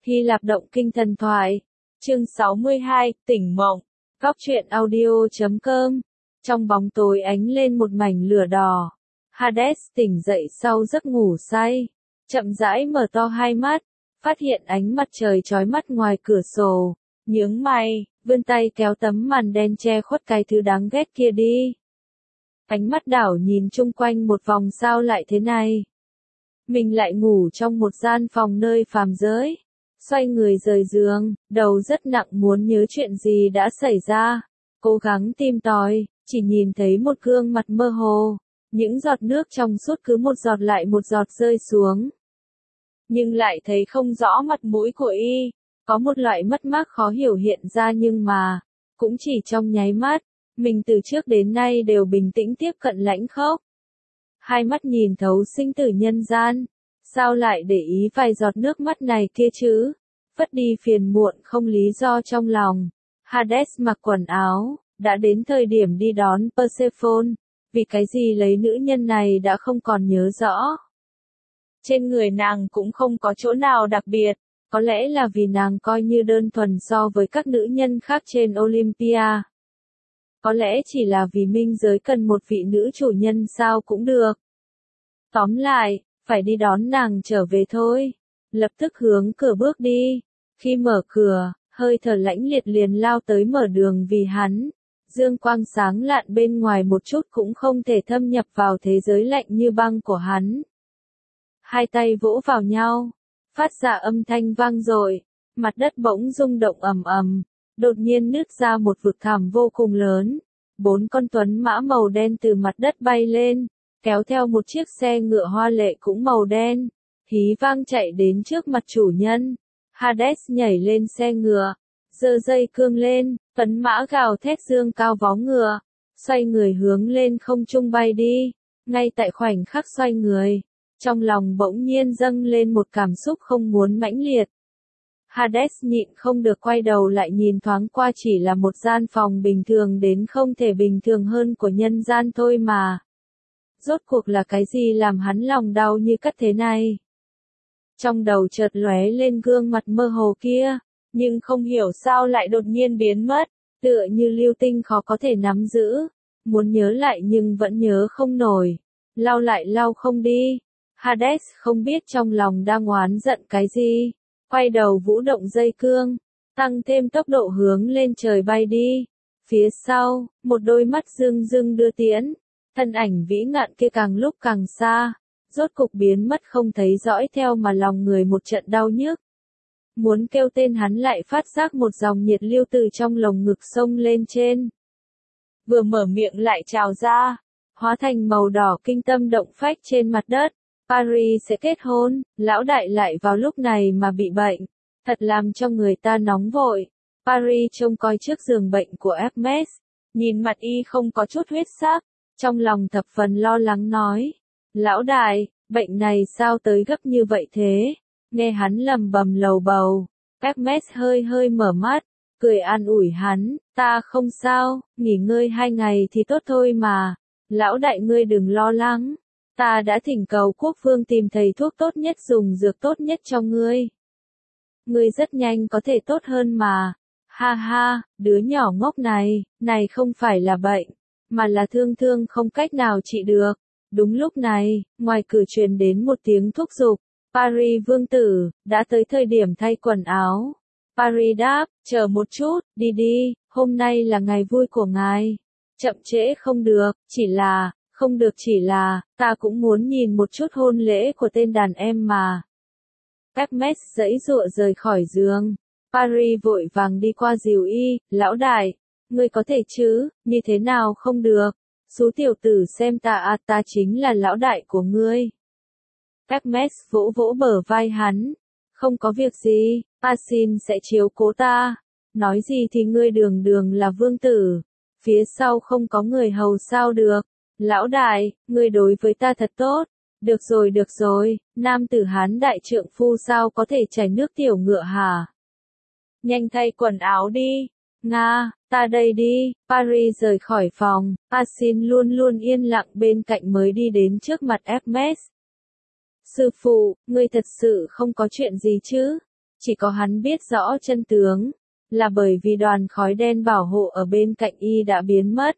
Hy Lạp động kinh thần thoại. Chương 62, tỉnh mộng. Góc truyện audio.com. Trong bóng tối ánh lên một mảnh lửa đỏ. Hades tỉnh dậy sau giấc ngủ say. Chậm rãi mở to hai mắt. Phát hiện ánh mặt trời chói mắt ngoài cửa sổ. Nhướng mày, vươn tay kéo tấm màn đen che khuất cái thứ đáng ghét kia đi. Ánh mắt đảo nhìn chung quanh một vòng, sao lại thế này? Mình lại ngủ trong một gian phòng nơi phàm giới. Xoay người rời giường, đầu rất nặng, muốn nhớ chuyện gì đã xảy ra. Cố gắng tìm tòi, chỉ nhìn thấy một gương mặt mơ hồ. Những giọt nước trong suốt cứ một giọt lại một giọt rơi xuống. Nhưng lại thấy không rõ mặt mũi của y. Có một loại mất mát khó hiểu hiện ra, nhưng mà cũng chỉ trong nháy mắt. Mình từ trước đến nay đều bình tĩnh tiếp cận lãnh khốc. Hai mắt nhìn thấu sinh tử nhân gian. Sao lại để ý vài giọt nước mắt này kia chứ? Vất đi phiền muộn không lý do trong lòng. Hades mặc quần áo, đã đến thời điểm đi đón Persephone. Vì cái gì lấy nữ nhân này đã không còn nhớ rõ. Trên người nàng cũng không có chỗ nào đặc biệt. Có lẽ là vì nàng coi như đơn thuần so với các nữ nhân khác trên Olympia. Có lẽ chỉ là vì minh giới cần một vị nữ chủ nhân sao cũng được. Tóm lại, phải đi đón nàng trở về thôi. Lập tức hướng cửa bước đi. Khi mở cửa, hơi thở lãnh liệt liền lao tới mở đường vì hắn. Dương quang sáng lạn bên ngoài một chút cũng không thể thâm nhập vào thế giới lạnh như băng của hắn. Hai tay vỗ vào nhau, phát ra âm thanh vang dội, mặt đất bỗng rung động ầm ầm, đột nhiên nứt ra một vực thẳm vô cùng lớn. 4 con tuấn mã màu đen từ mặt đất bay lên, kéo theo một chiếc xe ngựa hoa lệ cũng màu đen, hí vang chạy đến trước mặt chủ nhân. Hades nhảy lên xe ngựa, giơ dây cương lên, tuấn mã gào thét dương cao vó ngựa, xoay người hướng lên không trung bay đi. Ngay tại khoảnh khắc xoay người, trong lòng bỗng nhiên dâng lên một cảm xúc không muốn mãnh liệt. Hades nhịn không được quay đầu lại nhìn thoáng qua, chỉ là một gian phòng bình thường đến không thể bình thường hơn của nhân gian thôi mà. Rốt cuộc là cái gì làm hắn lòng đau như cắt thế này? Trong đầu chợt lóe lên gương mặt mơ hồ kia, nhưng không hiểu sao lại đột nhiên biến mất, tựa như lưu tinh khó có thể nắm giữ. Muốn nhớ lại nhưng vẫn nhớ không nổi, lau lại lau không đi. Hades không biết trong lòng đang oán giận cái gì, quay đầu vũ động dây cương, tăng thêm tốc độ hướng lên trời bay đi. Phía sau, một đôi mắt rưng rưng đưa tiễn, thân ảnh vĩ ngạn kia càng lúc càng xa, rốt cục biến mất không thấy dõi theo, mà lòng người một trận đau nhức. Muốn kêu tên hắn lại phát giác một dòng nhiệt lưu từ trong lồng ngực xông lên trên. Vừa mở miệng lại trào ra, hóa thành màu đỏ kinh tâm động phách trên mặt đất. Paris sẽ kết hôn, lão đại lại vào lúc này mà bị bệnh, thật làm cho người ta nóng vội. Paris trông coi trước giường bệnh của Hermes, nhìn mặt y không có chút huyết sắc, trong lòng thập phần lo lắng nói: lão đại, bệnh này sao tới gấp như vậy thế? Nghe hắn lầm bầm lầu bầu, Hermes hơi hơi mở mắt, cười an ủi hắn: ta không sao, nghỉ ngơi 2 ngày thì tốt thôi mà, lão đại ngươi đừng lo lắng. Ta đã thỉnh cầu quốc vương tìm thầy thuốc tốt nhất, dùng dược tốt nhất cho ngươi. Ngươi rất nhanh có thể tốt hơn mà. Ha ha, đứa nhỏ ngốc này, này không phải là bệnh, mà là thương thương không cách nào trị được. Đúng lúc này, ngoài cửa truyền đến một tiếng thúc giục. Paris vương tử, đã tới thời điểm thay quần áo. Paris đáp: chờ một chút, đi đi, hôm nay là ngày vui của ngài. Chậm trễ không được, chỉ là, ta cũng muốn nhìn một chút hôn lễ của tên đàn em mà. Hermes giãy giụa rời khỏi giường. Paris vội vàng đi qua dìu y: lão đại, ngươi có thể chứ, như thế nào không được? Xú tiểu tử xem ta ta chính là lão đại của ngươi. Hermes vỗ vỗ bờ vai hắn: không có việc gì, ta xin sẽ chiếu cố ta. Nói gì thì ngươi đường đường là vương tử, phía sau không có người hầu sao được? Lão đại, ngươi đối với ta thật tốt. Được rồi, nam tử Hán đại trượng phu sao có thể chảy nước tiểu ngựa hả? Nhanh thay quần áo đi. Nga, ta đây đi. Paris rời khỏi phòng, Asin luôn luôn yên lặng bên cạnh mới đi đến trước mặt Hermes. Sư phụ, ngươi thật sự không có chuyện gì chứ? Chỉ có hắn biết rõ chân tướng, là bởi vì đoàn khói đen bảo hộ ở bên cạnh y đã biến mất.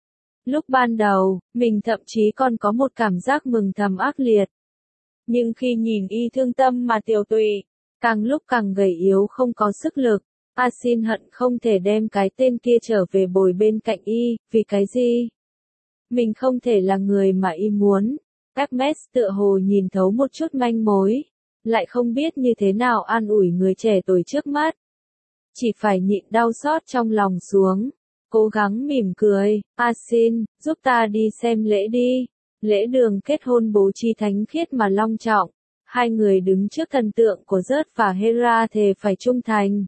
Lúc ban đầu, mình thậm chí còn có một cảm giác mừng thầm ác liệt. Nhưng khi nhìn y thương tâm mà tiều tụy, càng lúc càng gầy yếu không có sức lực, A Xin hận không thể đem cái tên kia trở về bồi bên cạnh y, vì cái gì? Mình không thể là người mà y muốn. Hermes tựa hồ nhìn thấu một chút manh mối, lại không biết như thế nào an ủi người trẻ tuổi trước mắt. Chỉ phải nhịn đau xót trong lòng xuống, cố gắng mỉm cười, A Xin, giúp ta đi xem lễ đi. Lễ đường kết hôn bố trí thánh khiết mà long trọng, hai người đứng trước thần tượng của Zeus và Hera thề phải trung thành,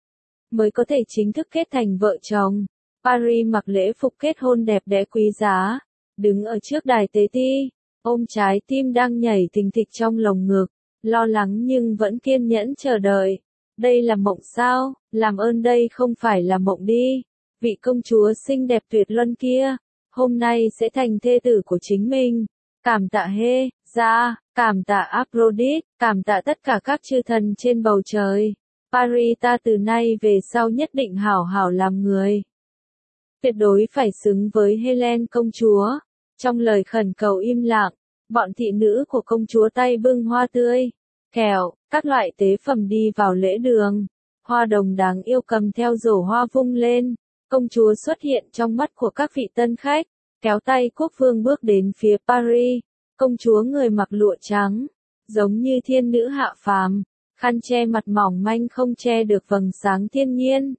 mới có thể chính thức kết thành vợ chồng. Paris mặc lễ phục kết hôn đẹp đẽ quý giá, đứng ở trước đài tế ti, ôm trái tim đang nhảy thình thịch trong lồng ngực, lo lắng nhưng vẫn kiên nhẫn chờ đợi. Đây là mộng sao? Làm ơn đây không phải là mộng đi. Vị công chúa xinh đẹp tuyệt luân kia, hôm nay sẽ thành thê tử của chính mình. Cảm tạ Hê, ra, cảm tạ Aphrodite, cảm tạ tất cả các chư thần trên bầu trời. Paris ta từ nay về sau nhất định hảo hảo làm người. Tuyệt đối phải xứng với Helen công chúa. Trong lời khẩn cầu im lặng, bọn thị nữ của công chúa tay bưng hoa tươi, kẹo, các loại tế phẩm đi vào lễ đường. Hoa đồng đáng yêu cầm theo rổ hoa vung lên. Công chúa xuất hiện trong mắt của các vị tân khách, kéo tay quốc vương bước đến phía Paris. Công chúa người mặc lụa trắng, giống như thiên nữ hạ phàm, khăn che mặt mỏng manh không che được vầng sáng thiên nhiên.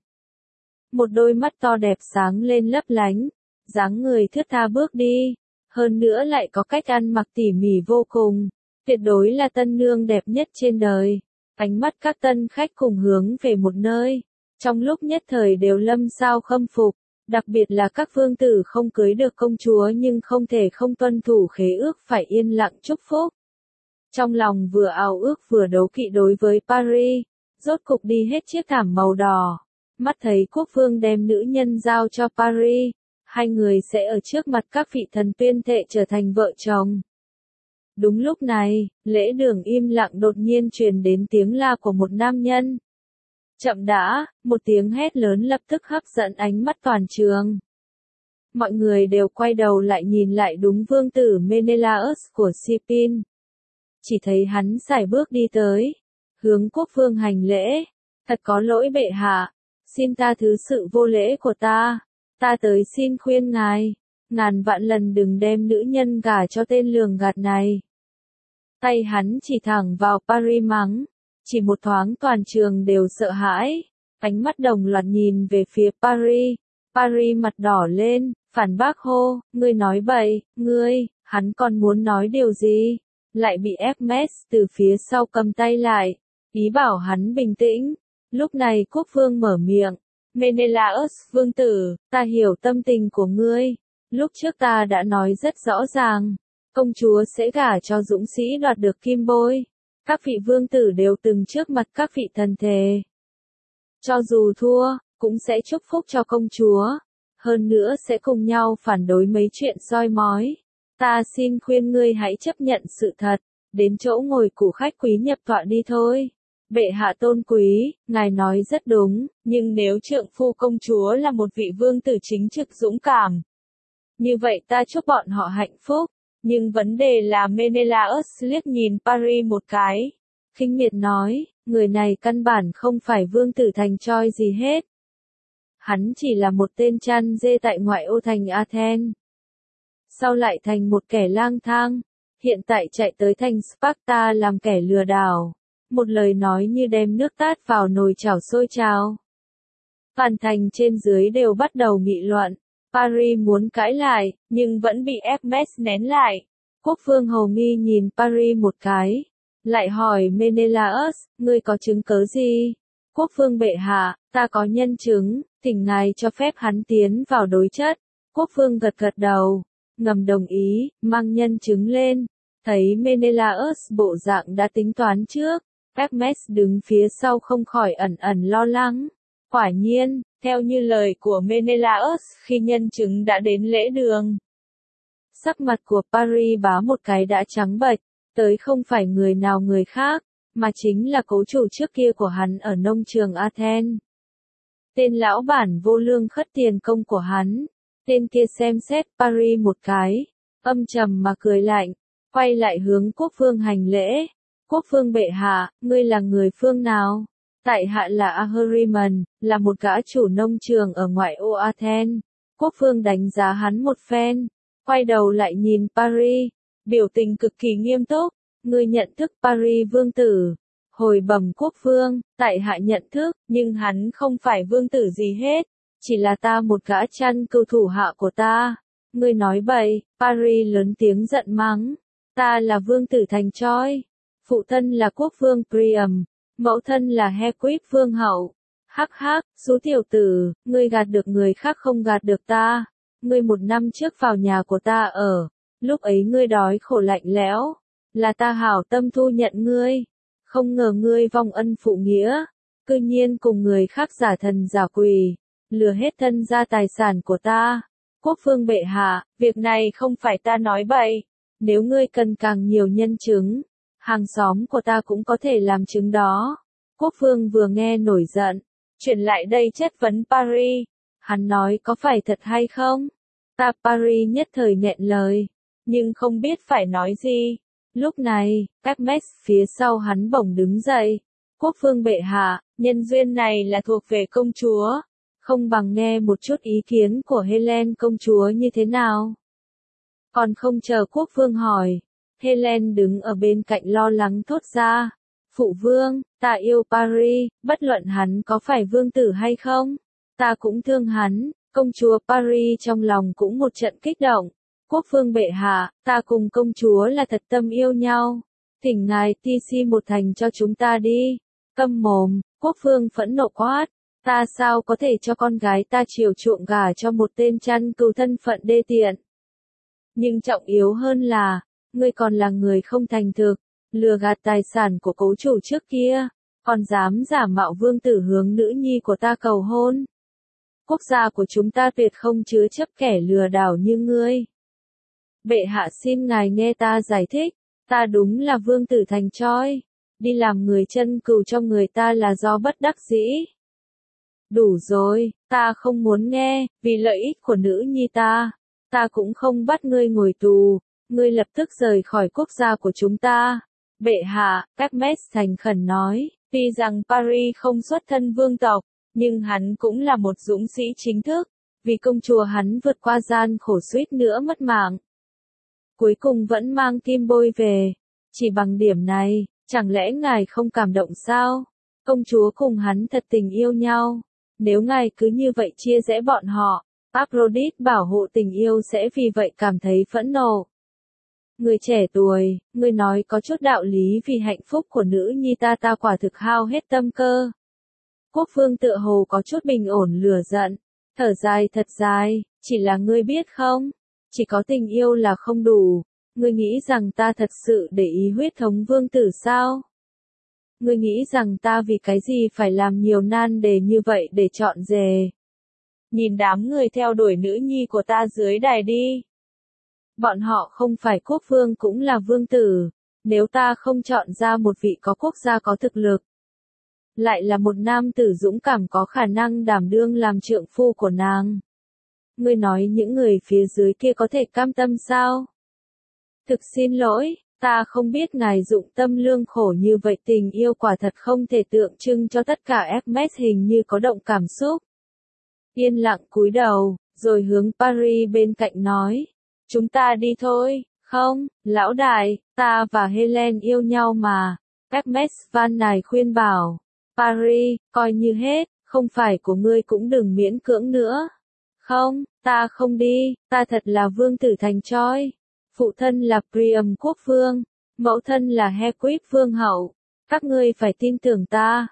Một đôi mắt to đẹp sáng lên lấp lánh, dáng người thướt tha bước đi, hơn nữa lại có cách ăn mặc tỉ mỉ vô cùng, tuyệt đối là tân nương đẹp nhất trên đời. Ánh mắt các tân khách cùng hướng về một nơi, trong lúc nhất thời đều lâm sao khâm phục, đặc biệt là các vương tử không cưới được công chúa nhưng không thể không tuân thủ khế ước phải yên lặng chúc phúc. Trong lòng vừa ao ước vừa đấu kỵ đối với Paris, rốt cục đi hết chiếc thảm màu đỏ. Mắt thấy quốc vương đem nữ nhân giao cho Paris, hai người sẽ ở trước mặt các vị thần tuyên thệ trở thành vợ chồng. Đúng lúc này, lễ đường im lặng đột nhiên truyền đến tiếng la của một nam nhân. Chậm đã, một tiếng hét lớn lập tức hấp dẫn ánh mắt toàn trường. Mọi người đều quay đầu lại nhìn lại đúng vương tử Menelaus của Sipin. Chỉ thấy hắn sải bước đi tới, hướng quốc vương hành lễ. Thật có lỗi bệ hạ, xin tha thứ sự vô lễ của ta. Ta tới xin khuyên ngài, ngàn vạn lần đừng đem nữ nhân gả cho tên lường gạt này. Tay hắn chỉ thẳng vào Paris mắng, chỉ một thoáng toàn trường đều sợ hãi, ánh mắt đồng loạt nhìn về phía Paris. Paris mặt đỏ lên, phản bác hô, ngươi nói bậy, ngươi, hắn còn muốn nói điều gì, lại bị Hermes từ phía sau cầm tay lại, ý bảo hắn bình tĩnh. Lúc này quốc vương mở miệng, Menelaus vương tử, ta hiểu tâm tình của ngươi, lúc trước ta đã nói rất rõ ràng, công chúa sẽ gả cho dũng sĩ đoạt được kim bôi. Các vị vương tử đều từng trước mặt các vị thần thề, cho dù thua, cũng sẽ chúc phúc cho công chúa, hơn nữa sẽ cùng nhau phản đối mấy chuyện soi mói. Ta xin khuyên ngươi hãy chấp nhận sự thật, đến chỗ ngồi của khách quý nhập tọa đi thôi. Bệ hạ tôn quý, ngài nói rất đúng, nhưng nếu trượng phu công chúa là một vị vương tử chính trực dũng cảm, như vậy ta chúc bọn họ hạnh phúc. Nhưng vấn đề là Menelaus liếc nhìn Paris một cái, khinh miệt nói, người này căn bản không phải vương tử thành Troy gì hết. Hắn chỉ là một tên chăn dê tại ngoại ô thành Athens. Sau lại thành một kẻ lang thang, hiện tại chạy tới thành Sparta làm kẻ lừa đảo. Một lời nói như đem nước tát vào nồi chảo sôi trào. Toàn thành trên dưới đều bắt đầu nghị luận. Paris muốn cãi lại, nhưng vẫn bị Hermes nén lại. Quốc vương hầu nghi nhìn Paris một cái, lại hỏi Menelaus, ngươi có chứng cớ gì? Quốc vương bệ hạ, ta có nhân chứng, thỉnh ngài cho phép hắn tiến vào đối chất. Quốc vương gật gật đầu, ngầm đồng ý, mang nhân chứng lên. Thấy Menelaus bộ dạng đã tính toán trước, Hermes đứng phía sau không khỏi ẩn ẩn lo lắng. Quả nhiên, theo như lời của Menelaus khi nhân chứng đã đến lễ đường, sắc mặt của Paris bá một cái đã trắng bệch, tới không phải người nào người khác, mà chính là cố chủ trước kia của hắn ở nông trường Athens. Tên lão bản vô lương khất tiền công của hắn. Tên kia xem xét Paris một cái, âm trầm mà cười lạnh, quay lại hướng quốc vương hành lễ. Quốc vương bệ hạ, ngươi là người phương nào? Tại hạ là Ahriman, là một gã chủ nông trường ở ngoại ô Athens. Quốc vương đánh giá hắn một phen, quay đầu lại nhìn Paris, biểu tình cực kỳ nghiêm túc. Ngươi nhận thức Paris vương tử? Hồi bẩm quốc vương, tại hạ nhận thức, nhưng hắn không phải vương tử gì hết, chỉ là ta một gã chăn cừu thủ hạ của ta. Ngươi nói bậy, Paris lớn tiếng giận mắng. Ta là vương tử thành Troy, phụ thân là quốc vương Priam, mẫu thân là Hequip vương hậu. Hắc hắc, số tiểu tử, ngươi gạt được người khác không gạt được ta. Ngươi 1 năm trước vào nhà của ta ở, lúc ấy ngươi đói khổ lạnh lẽo, là ta hảo tâm thu nhận ngươi. Không ngờ ngươi vong ân phụ nghĩa, cư nhiên cùng người khác giả thần giả quỷ, lừa hết thân gia tài sản của ta. Quốc vương bệ hạ, việc này không phải ta nói bậy, nếu ngươi cần càng nhiều nhân chứng, hàng xóm của ta cũng có thể làm chứng đó. Quốc vương vừa nghe nổi giận, chuyển lại đây chất vấn Paris. Hắn nói có phải thật hay không? Ta Paris nhất thời nghẹn lời, nhưng không biết phải nói gì. Lúc này, các mess phía sau hắn bỗng đứng dậy. Quốc vương bệ hạ, nhân duyên này là thuộc về công chúa. Không bằng nghe một chút ý kiến của Helen công chúa như thế nào? Còn không chờ quốc vương hỏi, Helen đứng ở bên cạnh lo lắng thốt ra. Phụ vương, ta yêu Paris, bất luận hắn có phải vương tử hay không. Ta cũng thương hắn. Công chúa Paris trong lòng cũng một trận kích động. Quốc vương bệ hạ, ta cùng công chúa là thật tâm yêu nhau. Thỉnh ngài TC một thành cho chúng ta đi. Câm mồm, quốc vương phẫn nộ quát. Ta sao có thể cho con gái ta chiều chuộng gả cho một tên chăn cừu thân phận đê tiện. Nhưng trọng yếu hơn là, ngươi còn là người không thành thực, lừa gạt tài sản của cố chủ trước kia, còn dám giả mạo vương tử hướng nữ nhi của ta cầu hôn. Quốc gia của chúng ta tuyệt không chứa chấp kẻ lừa đảo như ngươi. Bệ hạ xin ngài nghe ta giải thích, ta đúng là vương tử thành Troy, đi làm người chân cừu cho người ta là do bất đắc dĩ. Đủ rồi, ta không muốn nghe, vì lợi ích của nữ nhi ta cũng không bắt ngươi ngồi tù, ngươi lập tức rời khỏi quốc gia của chúng ta. Bệ hạ, các mess thành khẩn nói, tuy rằng Paris không xuất thân vương tộc, nhưng hắn cũng là một dũng sĩ chính thức, vì công chúa hắn vượt qua gian khổ suýt nữa mất mạng. Cuối cùng vẫn mang kim bôi về, chỉ bằng điểm này, chẳng lẽ ngài không cảm động sao? Công chúa cùng hắn thật tình yêu nhau, nếu ngài cứ như vậy chia rẽ bọn họ, Aphrodite bảo hộ tình yêu sẽ vì vậy cảm thấy phẫn nộ. Người trẻ tuổi, người nói có chút đạo lý vì hạnh phúc của nữ nhi ta quả thực hao hết tâm cơ. Quốc vương tựa hồ có chút bình ổn lửa giận, thở dài thật dài, chỉ là ngươi biết không, chỉ có tình yêu là không đủ, ngươi nghĩ rằng ta thật sự để ý huyết thống vương tử sao? Ngươi nghĩ rằng ta vì cái gì phải làm nhiều nan đề như vậy để chọn rể? Nhìn đám người theo đuổi nữ nhi của ta dưới đài đi. Bọn họ không phải quốc vương cũng là vương tử, nếu ta không chọn ra một vị có quốc gia có thực lực, lại là một nam tử dũng cảm có khả năng đảm đương làm trượng phu của nàng. Ngươi nói những người phía dưới kia có thể cam tâm sao? Thực xin lỗi, ta không biết ngài dụng tâm lương khổ như vậy, tình yêu quả thật không thể tượng trưng cho tất cả. Hermes hình như có động cảm xúc. Yên lặng cúi đầu, rồi hướng Paris bên cạnh nói. Chúng ta đi thôi, không, lão đại, ta và Helen yêu nhau mà. Hermes van nài khuyên bảo. Paris, coi như hết, không phải của ngươi cũng đừng miễn cưỡng nữa. Không, ta không đi, ta thật là vương tử thành Troy. Phụ thân là Priam quốc vương, mẫu thân là Hequip vương hậu. Các ngươi phải tin tưởng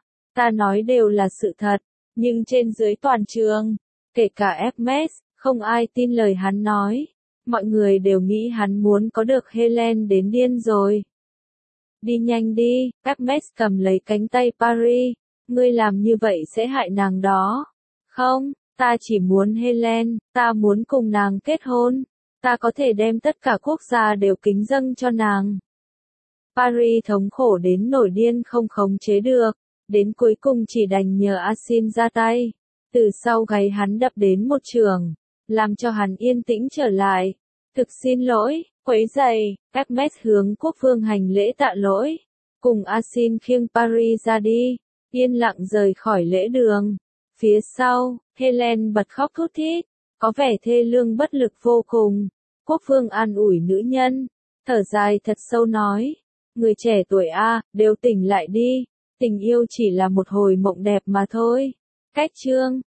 ta nói đều là sự thật, nhưng trên dưới toàn trường, kể cả Hermes, không ai tin lời hắn nói. Mọi người đều nghĩ hắn muốn có được Helen đến điên rồi. Đi nhanh đi, Hermes cầm lấy cánh tay Paris, ngươi làm như vậy sẽ hại nàng đó. Không, ta chỉ muốn Helen, ta muốn cùng nàng kết hôn. Ta có thể đem tất cả quốc gia đều kính dâng cho nàng. Paris thống khổ đến nổi điên không khống chế được, đến cuối cùng chỉ đành nhờ Asin ra tay. Từ sau gáy hắn đập đến một trường, làm cho hắn yên tĩnh trở lại. Thực xin lỗi, quấy rầy, Hermes hướng quốc vương hành lễ tạ lỗi. Cùng Asin khiêng Paris ra đi, yên lặng rời khỏi lễ đường. Phía sau, Helen bật khóc thút thít, có vẻ thê lương bất lực vô cùng. Quốc vương an ủi nữ nhân, thở dài thật sâu nói, người trẻ tuổi đều tỉnh lại đi, tình yêu chỉ là một hồi mộng đẹp mà thôi. Cách chương